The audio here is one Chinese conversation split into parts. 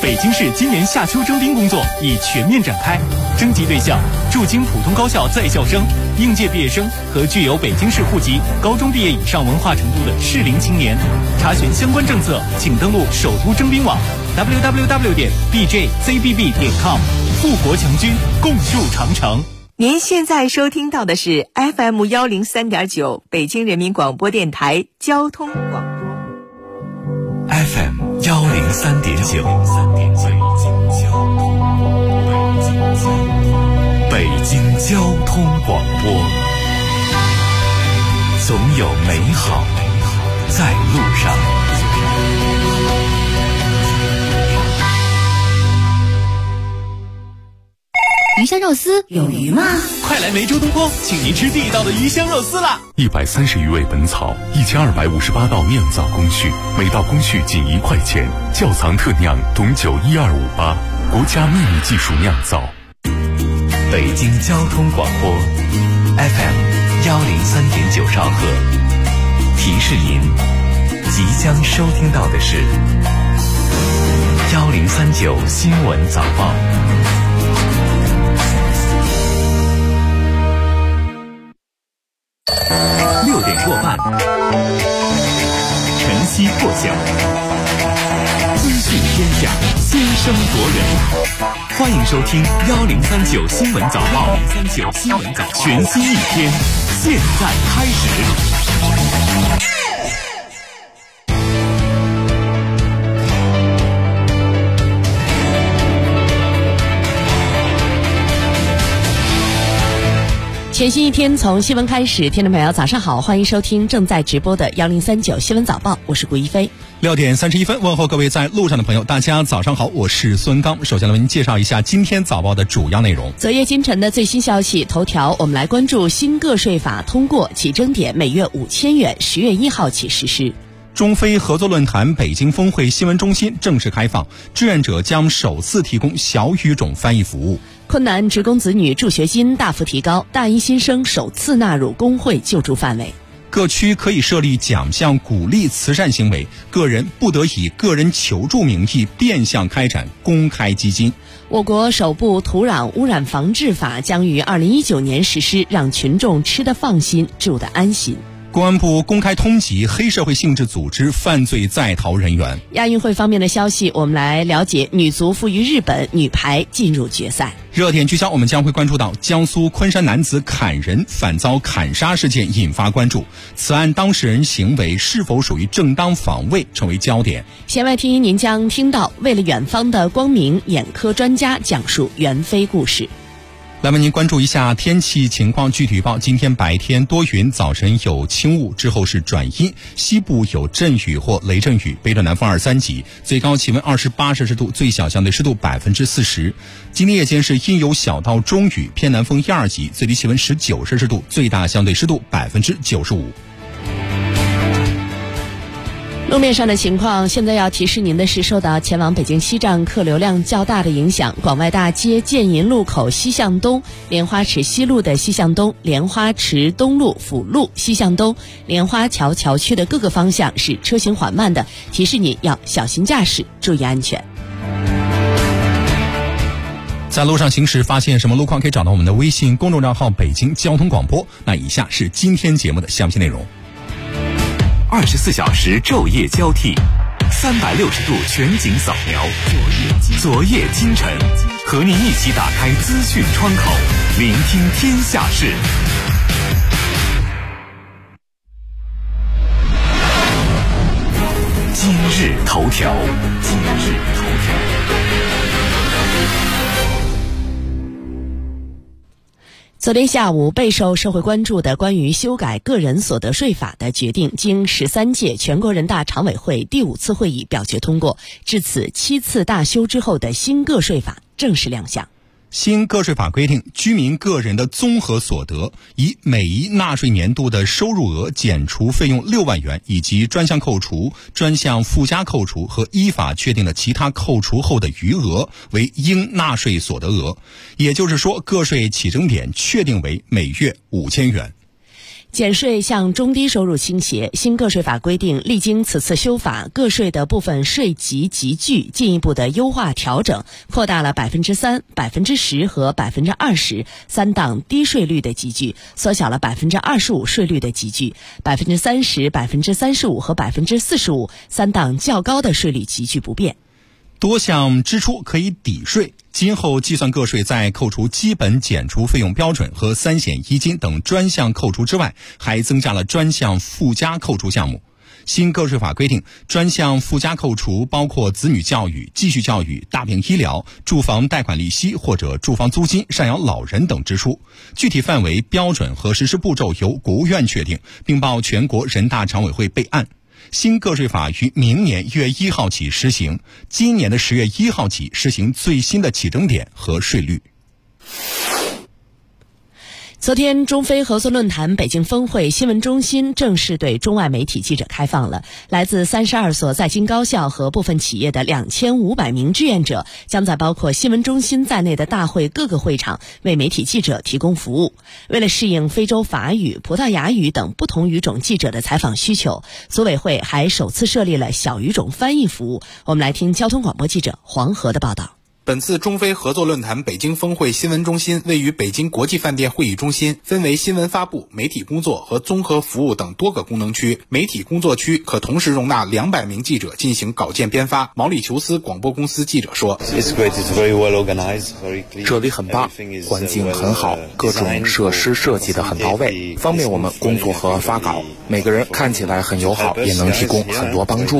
北京市今年夏秋征兵工作已全面展开，征集对象驻京普通高校在校生、应届毕业生和具有北京市户籍、高中毕业以上文化程度的适龄青年。查询相关政策，请登录首都征兵网 www.bjzbb.com。富国强军，共筑长城。 您现在收听到的是 FM103.9 北京人民广播电台交通广播。 FM103.9 北京交通广播，总有美好在路上。 鱼香肉丝有鱼吗？ 快来梅州东坡，请您吃地道的鱼香肉丝啦 ！130余味本草，1258道酿造工序，每道工序仅1块钱。窖藏特酿董酒12588，国家秘密技术酿造。北京交通广播 FM103.9 兆赫，提示您即将收听到的是1039新闻早报。6点过半，晨曦破晓，资讯天下，先声夺人。欢迎收听1039新闻早报，1039新闻早报，全新一天，现在开始。 全新一天从新闻开始，听众朋友早上好，欢迎收听正在直播的1039新闻早报，我是顾一飞。 6点31分，问候各位在路上的朋友，大家早上好，我是孙刚。首先来为您介绍一下今天早报的主要内容。 昨夜今晨的最新消息头条，我们来关注新个税法通过，起征点每月5000元，10月1号起实施。 中非合作论坛北京峰会新闻中心正式开放，志愿者将首次提供小语种翻译服务。 困难职工子女助学金大幅提高，大一新生首次纳入工会救助范围。 各区可以设立奖项鼓励慈善行为，个人不得以个人求助名义变相开展公开基金。 我国首部土壤污染防治法将于2019年实施，让群众吃得放心，住得安心。 公安部公开通缉黑社会性质组织犯罪在逃人员。 亚运会方面的消息，我们来了解女足负于日本，女排进入决赛。 热点聚焦，我们将会关注到江苏昆山男子砍人反遭砍杀事件引发关注，此案当事人行为是否属于正当防卫成为焦点。 弦外听您将听到为了远方的光明，眼科专家讲述袁飞故事。 来为您关注一下天气情况，具体预报：今天白天多云，早晨有轻雾，之后是转阴，西部有阵雨或雷阵雨，北转南风2、3级，最高气温28摄氏度，最小相对湿度40%。今天夜间是阴有小到中雨，偏南风1、2级，最低气温19摄氏度，最大相对湿度95%。 路面上的情况，现在要提示您的是，受到前往北京西站客流量较大的影响，广外大街建银路口西向东、莲花池西路的西向东、莲花池东路辅路西向东、莲花桥桥区的各个方向是车行缓慢的，提示您要小心驾驶，注意安全。 在路上行驶发现什么路况，可以找到我们的微信公众账号北京交通广播。那以下是今天节目的详细内容。 24小时昼夜交替，360度全景扫描，昨夜今晨，和您一起打开资讯窗口，聆听天下事。今日头条。 昨天下午，备受社会关注的关于修改个人所得税法的决定，经13届全国人大常委会第5次会议表决通过，至此7次大修之后的新个税法正式亮相。 新个税法规定，居民个人的综合所得，以每一纳税年度的收入额减除费用6万元，以及专项扣除、专项附加扣除和依法确定的其他扣除后的余额为应纳税所得额。也就是说，个税起征点确定为每月5000元。 减税向中低收入倾斜，新个税法规定，历经此次修法，个税的部分税级集聚进一步的优化调整，扩大了3%、10%和20%三档低税率的集聚，缩小了25%税率的集聚，30%、35%和45%三档较高的税率集聚不变。 多项支出可以抵税，今后计算个税在扣除基本减除费用标准和3险1金等专项扣除之外，还增加了专项附加扣除项目。新个税法规定，专项附加扣除包括子女教育、继续教育、大病医疗、住房贷款利息或者住房租金、赡养老人等支出，具体范围、标准和实施步骤由国务院确定，并报全国人大常委会备案。新个税法于明年1月1号起实行，今年的10月1号起实行最新的起征点和税率。 昨天，中非合作论坛北京峰会新闻中心正式对中外媒体记者开放了。来自32所在京高校和部分企业的2500名志愿者，将在包括新闻中心在内的大会各个会场为媒体记者提供服务。为了适应非洲法语、葡萄牙语等不同语种记者的采访需求，组委会还首次设立了小语种翻译服务。我们来听交通广播记者黄河的报道。 本次中非合作论坛北京峰会新闻中心位于北京国际饭店会议中心，分为新闻发布、媒体工作和综合服务等多个功能区。媒体工作区可同时容纳200名记者进行稿件编发。毛里求斯广播公司记者说， 这里很棒，环境很好，各种设施设计得很到位，方便我们工作和发稿。每个人看起来很友好，也能提供很多帮助。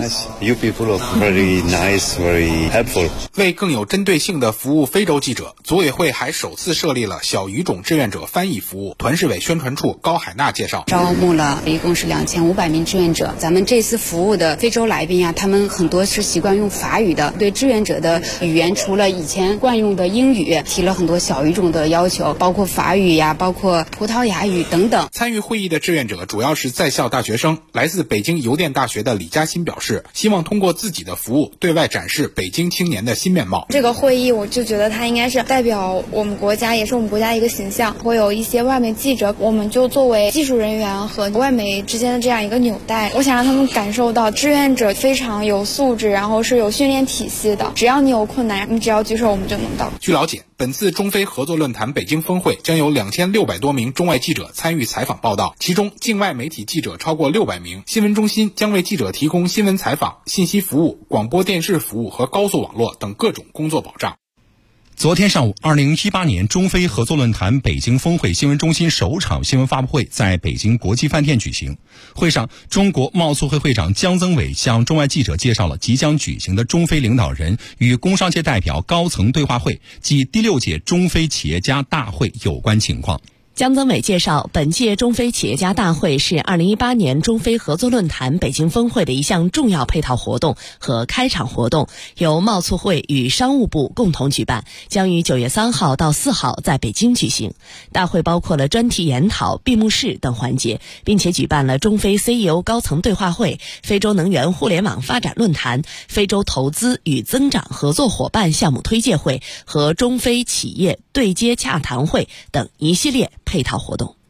为更有针对性的服务非洲记者，组委会还首次设立了小语种志愿者翻译服务。团市委宣传处高海娜介绍， 招募了一共是2500名志愿者。咱们这次服务的非洲来宾啊，他们很多是习惯用法语的，对志愿者的语言除了以前惯用的英语，提了很多小语种的要求，包括法语呀，包括葡萄牙语等等。 参与会议的志愿者主要是在校大学生。来自北京邮电大学的李嘉欣表示，希望通过自己的服务对外展示北京青年的新面貌。 这个会议我就觉得它应该是代表我们国家，也是我们国家一个形象。会有一些外媒记者，我们就作为技术人员和外媒之间的这样一个纽带，我想让他们感受到志愿者非常有素质，然后是有训练体系的，只要你有困难，你只要举手我们就能到。 据了解，本次中非合作论坛北京峰会将有2600多名中外记者参与采访报道，其中境外媒体记者超过600名。新闻中心将为记者提供新闻采访、信息服务、广播电视服务和高速网络等各种工作保障。 昨天上午，2018年中非合作论坛北京峰会新闻中心首场新闻发布会在北京国际饭店举行。会上，中国贸促会会长姜增伟向中外记者介绍了即将举行的中非领导人与工商界代表高层对话会及第6届中非企业家大会有关情况。 姜增伟介绍，本届中非企业家大会是2018年中非合作论坛北京峰会的一项重要配套活动和开场活动，由贸促会与商务部共同举办，将于9月3号到4号在北京举行。大会包括了专题研讨、闭幕式等环节，并且举办了中非 CEO 高层对话会、非洲能源互联网发展论坛、非洲投资与增长合作伙伴项目推介会和中非企业对接洽谈会等一系列配套活动。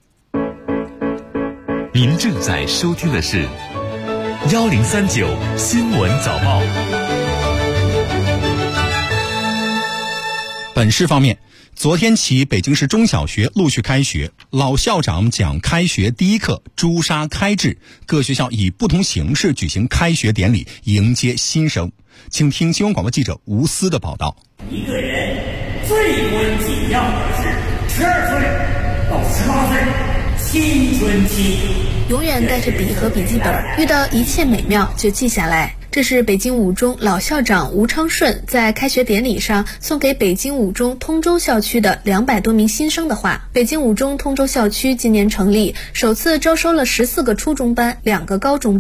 您正在收听的是1039新闻早报。 本市方面，昨天起北京市中小学陆续开学，老校长讲开学第一课，朱砂开智，各学校以不同形式举行开学典礼，迎接新生。请听新闻广播记者吴思的报道。 一个人最关紧要的是12岁到18岁青春期， 永远带着笔和笔记本，遇到一切美妙就记下来。这是北京五中老校长吴昌顺在开学典礼上送给北京五中通州校区的200多名新生的话。北京五中通州校区今年成立，首次招收了14个初中班、2个高中班。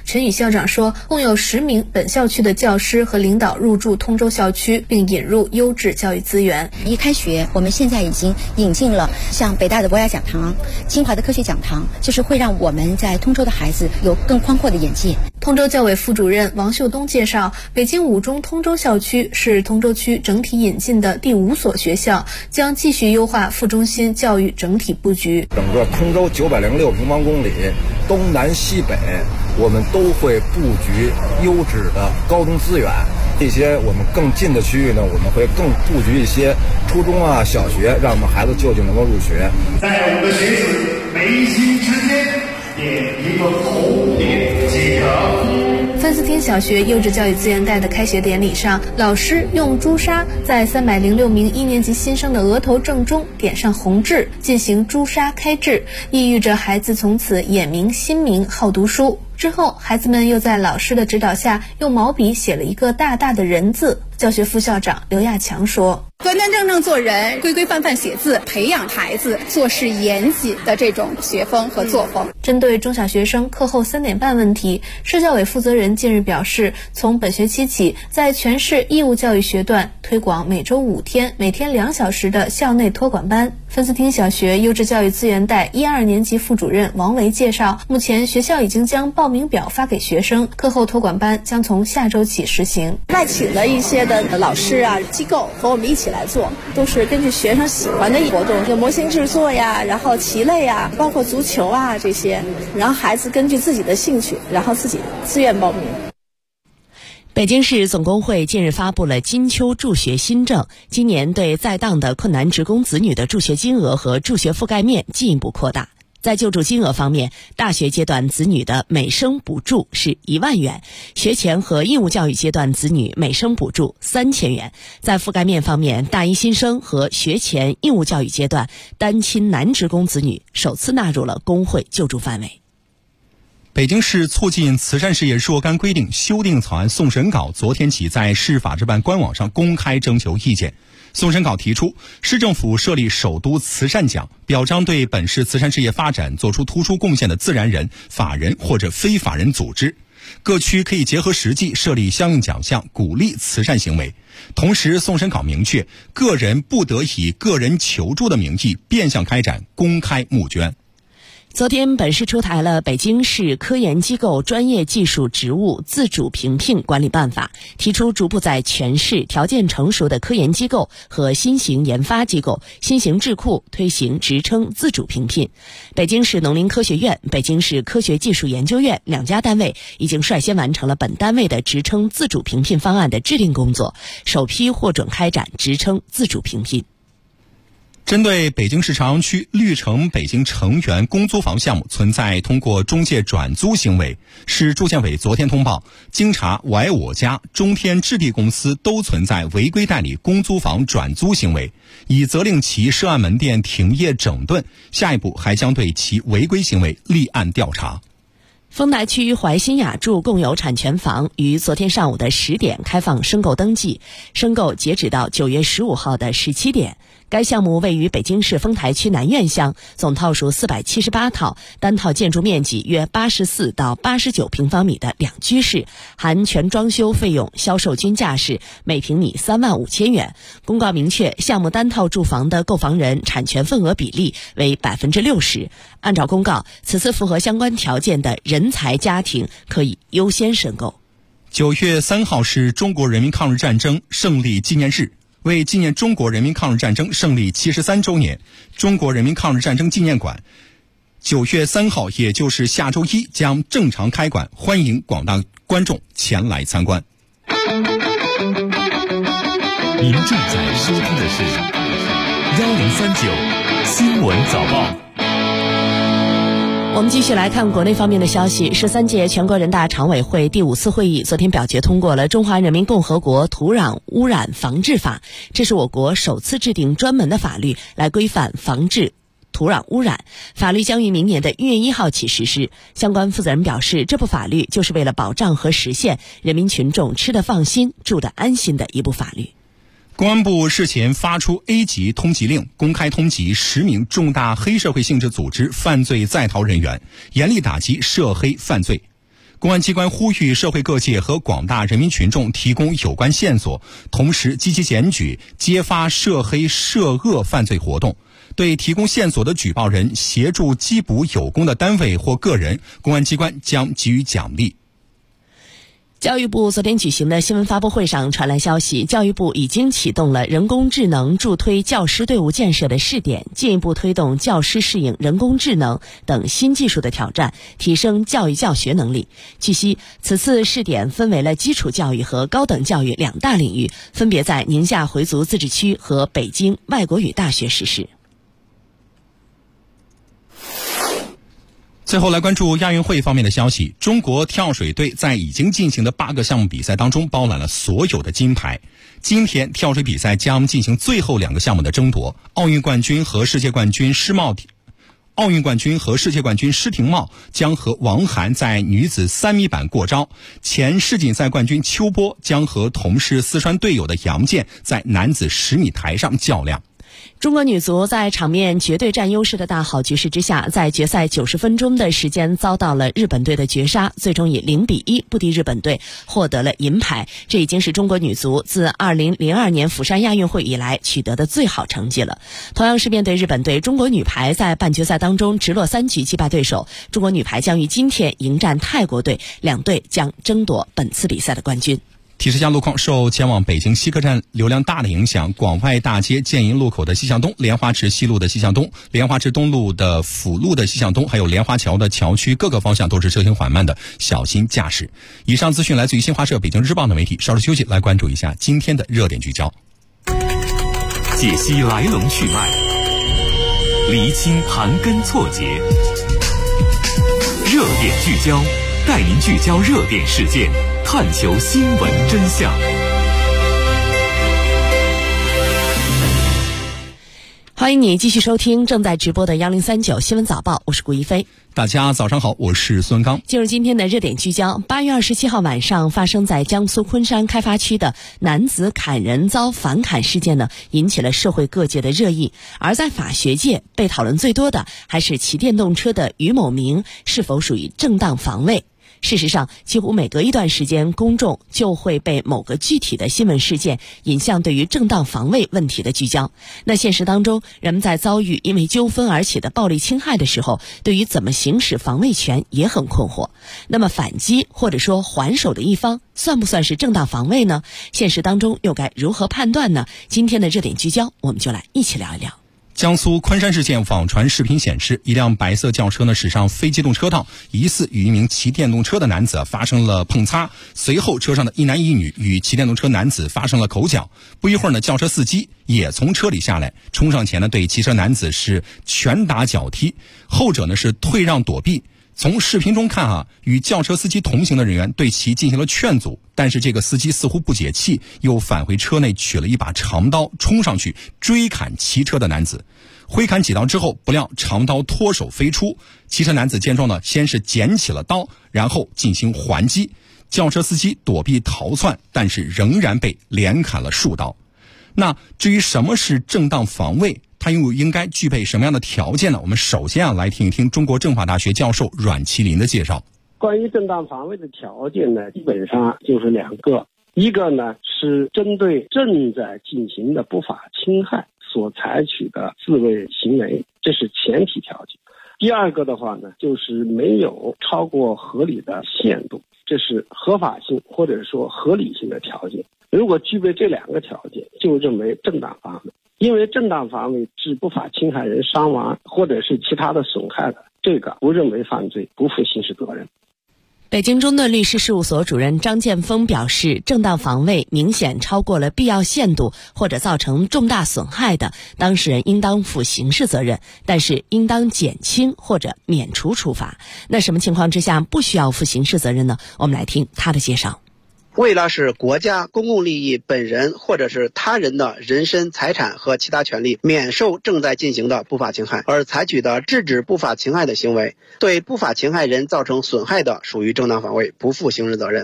陈宇校长说，共有10名本校区的教师和领导入驻通州校区，并引入优质教育资源。 一开学，我们现在已经引进了像北大的博雅讲堂、清华的科学讲堂，就是会让我们在通州的孩子有更宽阔的眼界。 通州教委副主任王秀东介绍，北京五中通州校区是通州区整体引进的第5所学校，将继续优化副中心教育整体布局。 整个通州906平方公里，东南西北，我们都会布局优质的高中资源。一些我们更近的区域呢，我们会更布局一些初中啊、小学，让我们孩子就近能够入学。 在我们的学子眉心之间点一个红点即可。 范思汀小学优质教育资源袋的开学典礼上，老师用朱砂在306名1年级新生的额头正中点上红痣，进行朱砂开智，意喻着孩子从此眼明心明，好读书。之后，孩子们又在老师的指导下用毛笔写了一个大大的人字。教学副校长刘亚强说， 端端正正做人，规规范范写字，培养孩子做事严谨的这种学风和作风。 针对中小学生课后3点半问题，市教委负责人近日表示，从本学期起，在全市义务教育学段推广每周5天，每天2小时的校内托管班。范思汀小学优质教育资源袋1、2年级副主任王维介绍，目前学校已经将报名表发给学生，课后托管班将从下周起实行。 外请了一些的老师啊、机构和我们一起来做，都是根据学生喜欢的活动，就模型制作呀，然后棋类呀，包括足球啊这些，然后孩子根据自己的兴趣，然后自己自愿报名。 北京市总工会近日发布了金秋助学新政，今年对在当的困难职工子女的助学金额和助学覆盖面进一步扩大。在救助金额方面，大学阶段子女的每生补助是1万元，学前和义务教育阶段子女每生补助3000元。在覆盖面方面，大一新生和学前义务教育阶段单亲男职工子女首次纳入了工会救助范围。 北京市促进慈善事业若干规定修订草案送审稿昨天起在市法制办官网上公开征求意见。送审稿提出，市政府设立首都慈善奖，表彰对本市慈善事业发展做出突出贡献的自然人、法人或者非法人组织。各区可以结合实际设立相应奖项，鼓励慈善行为。同时，送审稿明确，个人不得以个人求助的名义变相开展公开募捐。 昨天，本市出台了《北京市科研机构专业技术职务自主评聘管理办法》，提出逐步在全市条件成熟的科研机构和新型研发机构、新型智库推行职称自主评聘。北京市农林科学院、北京市科学技术研究院2家单位已经率先完成了本单位的职称自主评聘方案的制定工作，首批获准开展职称自主评聘。 针对北京市朝阳区绿城北京城园公租房项目存在通过中介转租行为，市住建委昨天通报，经查我爱我家、中天置地公司都存在违规代理公租房转租行为，已责令其涉案门店停业整顿，下一步还将对其违规行为立案调查。 丰台区淮新雅筑共有产权房于昨天上午的10点开放申购登记，申购截止到9月15号的17点。该项目位于北京市丰台区南苑乡，总套数478套，单套建筑面积约84到89平方米的2居室，含全装修费用，销售均价是每平米35000元。公告明确，项目单套住房的购房人产权份额比例为60%。按照公告，此次符合相关条件的人才家庭可以优先申购。 9月3号是中国人民抗日战争胜利纪念日。为纪念中国人民抗日战争胜利73周年，中国人民抗日战争纪念馆9月3号，也就是下周一将正常开馆，欢迎广大观众前来参观。 您正在收听的是1039新闻早报。 我们继续来看国内方面的消息。13届全国人大常委会第5次会议昨天表决通过了《中华人民共和国土壤污染防治法》，这是我国首次制定专门的法律来规范防治土壤污染。法律将于明年的1月1号起实施。相关负责人表示，这部法律就是为了保障和实现人民群众吃得放心、住得安心的一部法律。 公安部日前发出 A 级通缉令，公开通缉10名重大黑社会性质组织犯罪在逃人员，严厉打击涉黑犯罪。 公安机关呼吁社会各界和广大人民群众提供有关线索，同时积极检举、揭发涉黑涉恶犯罪活动。对提供线索的举报人协助缉捕有功的单位或个人，公安机关将给予奖励。 教育部昨天举行的新闻发布会上传来消息，教育部已经启动了人工智能助推教师队伍建设的试点，进一步推动教师适应人工智能等新技术的挑战，提升教育教学能力。据悉，此次试点分为了基础教育和高等教育两大领域，分别在宁夏回族自治区和北京外国语大学实施。 最后来关注亚运会方面的消息，中国跳水队在已经进行的8个项目比赛当中包揽了所有的金牌。今天跳水比赛将进行最后2个项目的争夺，奥运冠军和世界冠军施廷懋将和王涵在女子3米板过招，前世锦赛冠军邱波将和同是四川队友的杨健在男子10米台上较量。 中国女足在场面绝对占优势的大好局势之下，在决赛90分钟的时间遭到了日本队的绝杀，最终以0-1不敌日本队，获得了银牌。这已经是中国女足自2002年釜山亚运会以来取得的最好成绩了。同样是面对日本队，中国女排在半决赛当中直落3局击败对手，中国女排将于今天迎战泰国队，两队将争夺本次比赛的冠军。 提示下路况，受前往北京西客站流量大的影响，广外大街建营路口的西向东、莲花池西路的西向东、莲花池东路的辅路的西向东，还有莲花桥的桥区各个方向都是车行缓慢的，小心驾驶。以上资讯来自于新华社、北京日报的媒体。稍事休息，来关注一下今天的热点聚焦， 解析来龙去脉，厘清盘根错节，热点聚焦，带您聚焦热点事件，探求新闻真相。 欢迎你继续收听正在直播的1039新闻早报，我是顾一飞。 大家早上好，我是孙刚。 进入今天的热点聚焦，8月27号晚上发生在江苏昆山开发区的男子砍人遭反砍事件呢，引起了社会各界的热议。而在法学界被讨论最多的还是骑电动车的于某明是否属于正当防卫。事实上，几乎每隔一段时间，公众就会被某个具体的新闻事件引向对于正当防卫问题的聚焦。那现实当中，人们在遭遇因为纠纷而起的暴力侵害的时候，对于怎么行使防卫权也很困惑。那么反击或者说还手的一方，算不算是正当防卫呢？现实当中又该如何判断呢？今天的热点聚焦，我们就来一起聊一聊。 江苏昆山事件网传视频显示，一辆白色轿车驶上非机动车道，疑似与一名骑电动车的男子发生了碰擦。随后车上的一男一女与骑电动车男子发生了口角。不一会儿轿车司机也从车里下来，冲上前对骑车男子是拳打脚踢，后者是退让躲避。从视频中看与轿车司机同行的人员对其进行了劝阻，但是这个司机似乎不解气，又返回车内取了一把长刀，冲上去追砍骑车的男子。挥砍几刀之后，不料长刀脱手飞出，骑车男子见状先是捡起了刀，然后进行还击。轿车司机躲避逃窜，但是仍然被连砍了数刀。那至于什么是正当防卫，它又应该具备什么样的条件呢？我们首先来听一听中国政法大学教授阮麒麟的介绍。 关于正当防卫的条件呢，基本上就是2个，一个呢是针对正在进行的不法侵害所采取的自卫行为，这是前提条件。第二个的话呢，就是没有超过合理的限度，这是合法性或者说合理性的条件。如果具备这2个条件，就认为正当防卫。因为正当防卫致不法侵害人伤亡或者是其他的损害的，这个不认为犯罪，不负刑事责任。 北京中盾律师事务所主任张建峰表示，正当防卫明显超过了必要限度或者造成重大损害的，当事人应当负刑事责任，但是应当减轻或者免除处罚。那什么情况之下不需要负刑事责任呢？我们来听他的介绍。 为了使国家公共利益本人或者是他人的人身财产和其他权利免受正在进行的不法侵害而采取的制止不法侵害的行为，对不法侵害人造成损害的，属于正当防卫，不负刑事责任。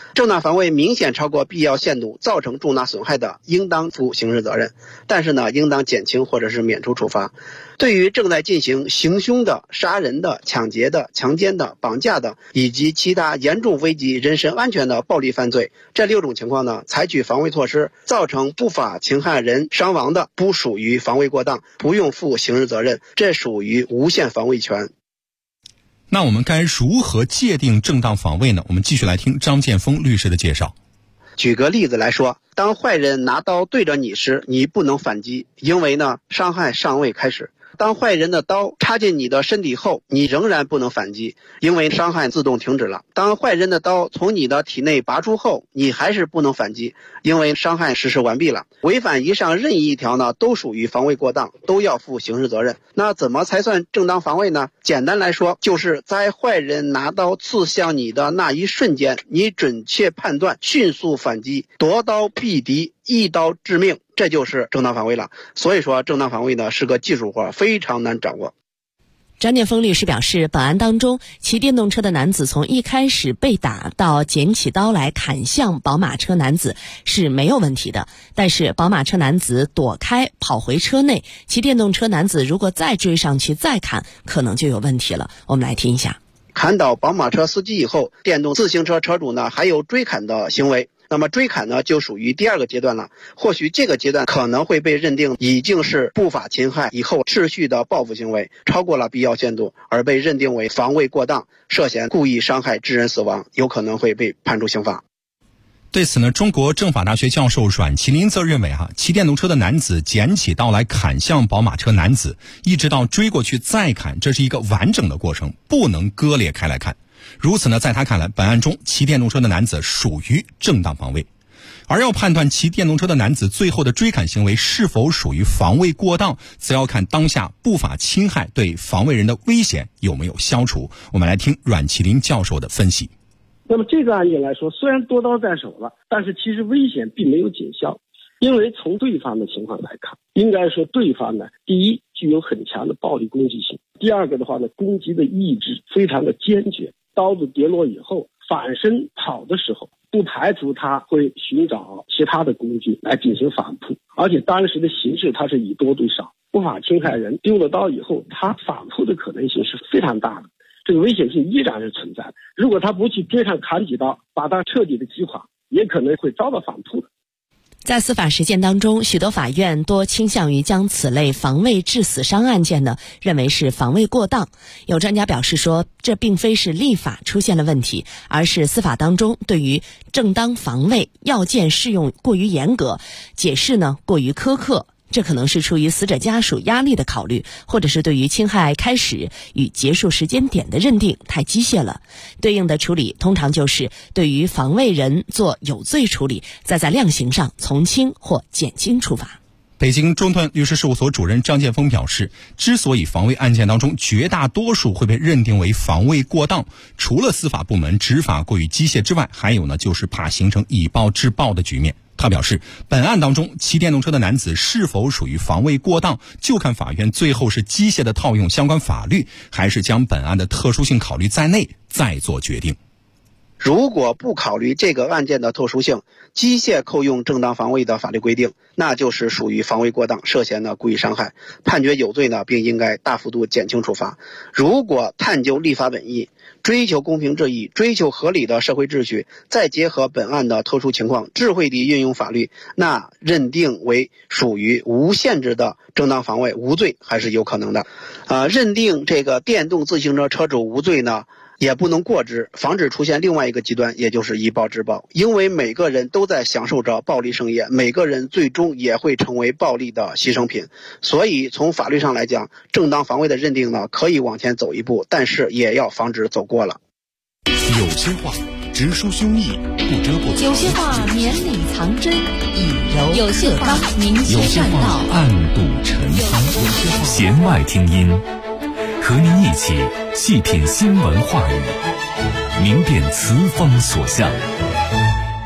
正当防卫明显超过必要限度，造成重大损害的，应当负刑事责任，但是呢，应当减轻或者是免除处罚。对于正在进行行凶的、杀人的、抢劫的、强奸的、绑架的以及其他严重危及人身安全的暴力犯罪，这6种情况呢，采取防卫措施造成不法侵害人伤亡的，不属于防卫过当，不用负刑事责任，这属于无限防卫权。 那我们该如何界定正当防卫呢？我们继续来听张建峰律师的介绍。 举个例子来说，当坏人拿刀对着你时，你不能反击，因为呢，伤害尚未开始。当坏人的刀插进你的身体后，你仍然不能反击，因为伤害自动停止了。当坏人的刀从你的体内拔出后，你还是不能反击，因为伤害实施完毕了。违反以上任意一条呢，都属于防卫过当，都要负刑事责任。那怎么才算正当防卫呢？简单来说，就是在坏人拿刀刺向你的那一瞬间，你准确判断，迅速反击，夺刀毙敌，一刀致命，这就是正当防卫了。所以说，正当防卫呢是个技术活，非常难掌握。 张建峰律师表示，本案当中，骑电动车的男子从一开始被打到捡起刀来砍向宝马车男子是没有问题的，但是宝马车男子躲开跑回车内，骑电动车男子如果再追上去再砍，可能就有问题了。我们来听一下。 砍倒宝马车司机以后，电动自行车车主呢还有追砍的行为，那么追砍呢就属于第2个阶段了。或许这个阶段可能会被认定已经是不法侵害以后持续的报复行为，超过了必要限度，而被认定为防卫过当，涉嫌故意伤害致人死亡，有可能会被判处刑罚。 对此呢，中国政法大学教授阮麒麟则认为骑电动车的男子捡起刀来砍向宝马车男子，一直到追过去再砍，这是一个完整的过程，不能割裂开来看。如此呢，在他看来，本案中骑电动车的男子属于正当防卫。而要判断骑电动车的男子最后的追砍行为是否属于防卫过当，则要看当下不法侵害对防卫人的危险有没有消除。我们来听阮麒麟教授的分析。 那么这个案件来说，虽然夺刀在手了，但是其实危险并没有减消，因为从对方的情况来看，应该说对方呢，第一具有很强的暴力攻击性，第二个的话呢，攻击的意志非常的坚决，刀子跌落以后反身跑的时候，不排除他会寻找其他的工具来进行反扑，而且当时的形势他是以多对少，不法侵害人丢了刀以后，他反扑的可能性是非常大的，这个危险性依然是存在的。如果他不去追上砍几刀，把他彻底的击垮，也可能会遭到反扑的。 在司法实践当中，许多法院多倾向于将此类防卫致死伤案件呢，认为是防卫过当。有专家表示说，这并非是立法出现了问题，而是司法当中对于正当防卫要件适用过于严格，解释呢过于苛刻。这可能是出于死者家属压力的考虑，或者是对于侵害开始与结束时间点的认定太机械了。对应的处理通常就是对于防卫人做有罪处理，再在量刑上从轻或减轻处罚。 北京中段律师事务所主任张建峰表示，之所以防卫案件当中绝大多数会被认定为防卫过当，除了司法部门执法过于机械之外，还有呢就是怕形成以暴制暴的局面。他表示，本案当中骑电动车的男子是否属于防卫过当，就看法院最后是机械的套用相关法律，还是将本案的特殊性考虑在内再做决定。 如果不考虑这个案件的特殊性，机械扣用正当防卫的法律规定，那就是属于防卫过当，涉嫌的故意伤害，判决有罪呢，并应该大幅度减轻处罚。如果探究立法本意，追求公平正义，追求合理的社会秩序，再结合本案的特殊情况，智慧地运用法律，那认定为属于无限制的正当防卫无罪还是有可能的。认定这个电动自行车车主无罪呢，也不能过之，防止出现另外一个极端，也就是以暴制暴。因为每个人都在享受着暴力盛宴，每个人最终也会成为暴力的牺牲品。所以从法律上来讲，正当防卫的认定呢，可以往前走一步，但是也要防止走过了。 有些话直抒胸臆，不遮不藏； 有些话绵里藏针，以柔有些话明显善道， 暗度陈仓。弦外听音，和您一起细品新闻话语，明辨词锋所向，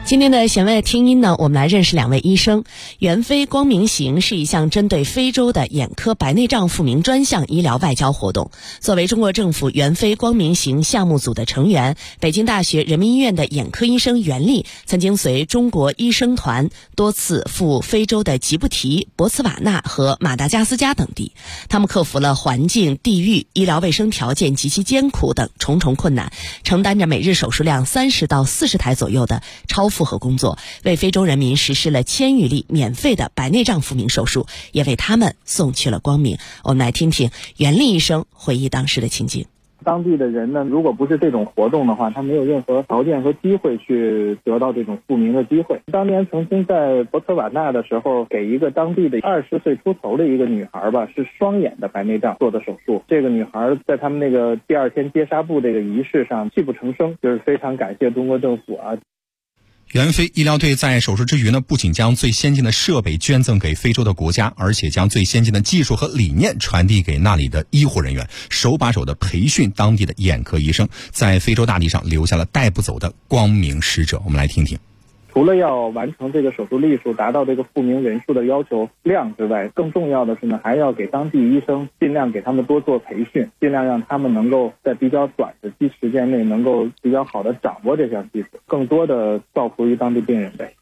今天的弦外听音呢，我们来认识两位医生。援非光明行是一项针对非洲的眼科白内障复明专项医疗外交活动。作为中国政府援非光明行项目组的成员，北京大学人民医院的眼科医生袁丽曾经随中国医生团多次赴非洲的吉布提、博茨瓦纳和马达加斯加等地。他们克服了环境、地域、医疗卫生条件极其艰苦等重重困难，承担着每日手术量30到40台左右的超负荷工作，为非洲人民实施了1000余例免费的白内障复明手术，也为他们送去了光明。我们来听听袁丽医生回忆当时的情景。 当地的人呢，如果不是这种活动的话，他没有任何条件和机会去得到这种复明的机会。当年曾经在博茨瓦纳的时候，给一个当地的20岁出头的一个女孩吧，是双眼的白内障做的手术。这个女孩在他们那个第2天接纱布这个仪式上泣不成声，就是非常感谢中国政府啊。 援非医疗队在手术之余呢，不仅将最先进的设备捐赠给非洲的国家，而且将最先进的技术和理念传递给那里的医护人员，手把手的培训当地的眼科医生，在非洲大地上留下了带不走的光明使者。我们来听听。 除了要完成这个手术例数，达到这个复明人数的要求量之外，更重要的是呢，还要给当地医生尽量给他们多做培训，尽量让他们能够在比较短的时间内能够比较好的掌握这项技术，更多的造福于当地病人呗。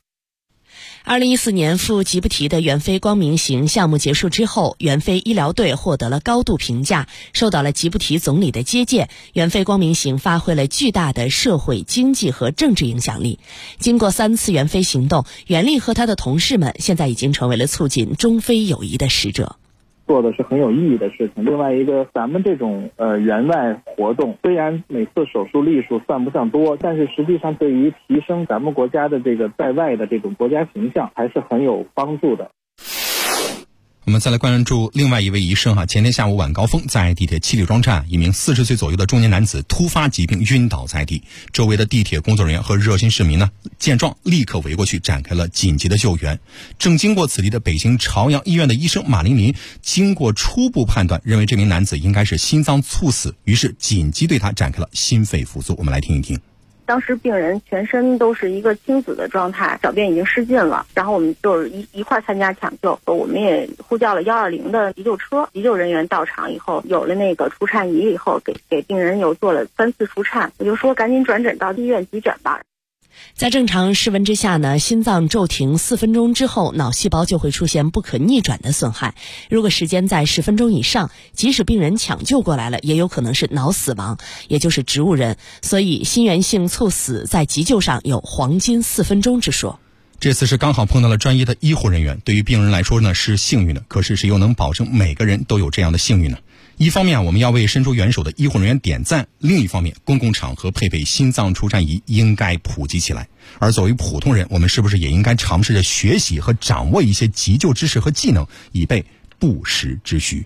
2014年赴吉布提的援非光明行项目结束之后，援非医疗队获得了高度评价，受到了吉布提总理的接见。援非光明行发挥了巨大的社会、经济和政治影响力。经过3次援非行动，袁丽和他的同事们现在已经成为了促进中非友谊的使者。 做的是很有意义的事情。另外一个，咱们这种援外活动，虽然每次手术例数算不上多，但是实际上对于提升咱们国家的这个在外的这种国家形象还是很有帮助的。 我们再来关注另外一位医生前天下午晚高峰，在地铁七里庄站，一名40岁左右的中年男子突发疾病晕倒在地，周围的地铁工作人员和热心市民见状立刻围过去展开了紧急的救援。正经过此地的北京朝阳医院的医生马琳琳，经过初步判断，认为这名男子应该是心脏猝死，于是紧急对他展开了心肺复苏。我们来听一听。 当时病人全身都是一个青紫的状态，小便已经失禁了，然后我们就是一块参加抢救，我们也呼叫了120的急救车，急救人员到场以后，有了那个除颤仪以后，给病人又做了3次除颤，我就说赶紧转诊到医院急诊吧。 在正常室温之下呢，心脏骤停4分钟之后，脑细胞就会出现不可逆转的损害。如果时间在10分钟以上，即使病人抢救过来了，也有可能是脑死亡，也就是植物人。所以心源性猝死在急救上有黄金4分钟之说。 这次是刚好碰到了专业的医护人员，对于病人来说呢是幸运的，可是谁又能保证每个人都有这样的幸运呢？一方面我们要为伸出援手的医护人员点赞，另一方面公共场合配备心脏除颤仪应该普及起来。而作为普通人，我们是不是也应该尝试着学习和掌握一些急救知识和技能，以备不时之需。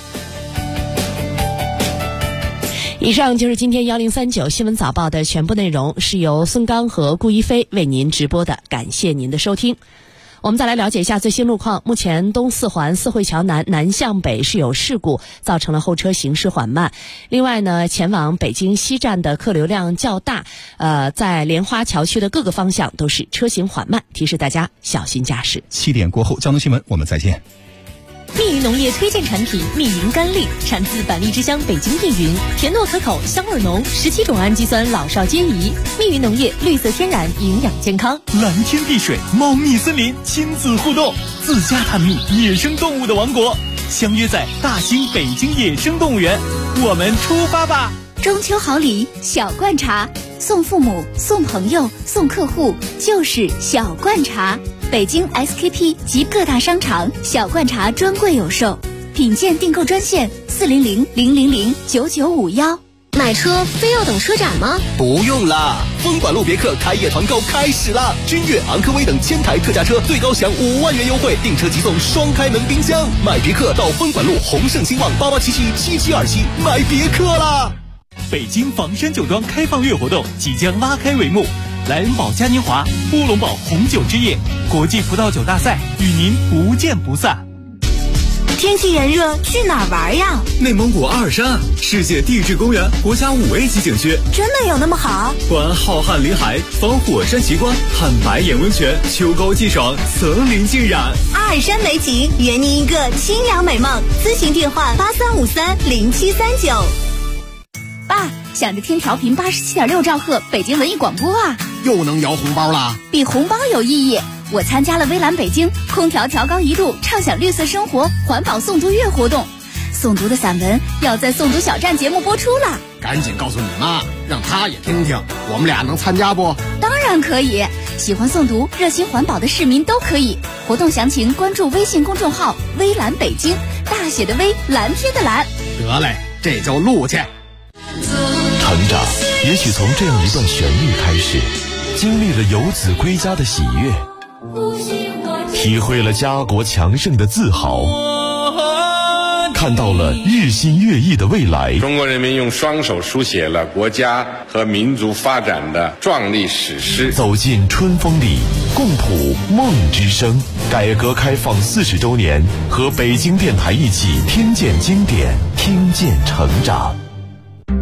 以上就是今天1039新闻早报的全部内容，是由孙刚和顾一飞为您直播的，感谢您的收听。我们再来了解一下最新路况。目前东四环四惠桥南向北是有事故，造成了后车行驶缓慢。另外呢，前往北京西站的客流量较大，在莲花桥区的各个方向都是车行缓慢，提示大家小心驾驶。 7点过后交通新闻我们再见。 密云农业推荐产品密云甘栗，产自百丽之乡北京密云，甜糯可口，香味浓，17种氨基酸老少皆宜。密云农业绿色天然，营养健康。 蓝天碧水，茂密森林，亲子互动，自家探秘野生动物的王国，相约在大兴北京野生动物园，我们出发吧！ 中秋好礼，小罐茶，送父母、送朋友、送客户，就是小罐茶。北京 SKP 及各大商场小罐茶专柜有售，品鉴订购专线400-000-9951。 买车非要等车展吗？ 不用啦，风管路别克开业团购开始啦！君越、昂科威等1000台特价车，最高享5万元优惠，订车即送双开门冰箱。买别克到风管路宏盛兴旺88777727买别克啦！ 北京房山酒庄开放月活动即将拉开帷幕，莱恩堡嘉年华、乌龙堡红酒之夜、国际葡萄酒大赛与您不见不散。 天气炎热，去哪儿玩呀？ 内蒙古阿尔山，世界地质公园国家5A 级景区， 真的有那么好？ 观浩瀚林海，访火山奇观，看白眼温泉，秋高气爽，层林尽染。 阿尔山美景，圆您一个清凉美梦。咨询电话83530739。爸，想着听调频87.6兆赫北京文艺广播啊， 又能摇红包啦？ 比红包有意义。我参加了微蓝北京空调调高1度畅享绿色生活环保诵读月活动，诵读的散文要在诵读小站节目播出了。 赶紧告诉你妈，让她也听听，我们俩能参加不？ 当然可以，喜欢诵读热心环保的市民都可以。活动详情关注微信公众号微蓝北京，大写的微，蓝天的蓝。 得嘞，这就录去。 成长也许从这样一段旋律开始，经历了游子归家的喜悦，体会了家国强盛的自豪，看到了日新月异的未来。 中国人民用双手书写了国家和民族发展的壮丽史诗。 走进春风里，共谱梦之声。改革开放40周年，和北京电台一起听见经典，听见成长。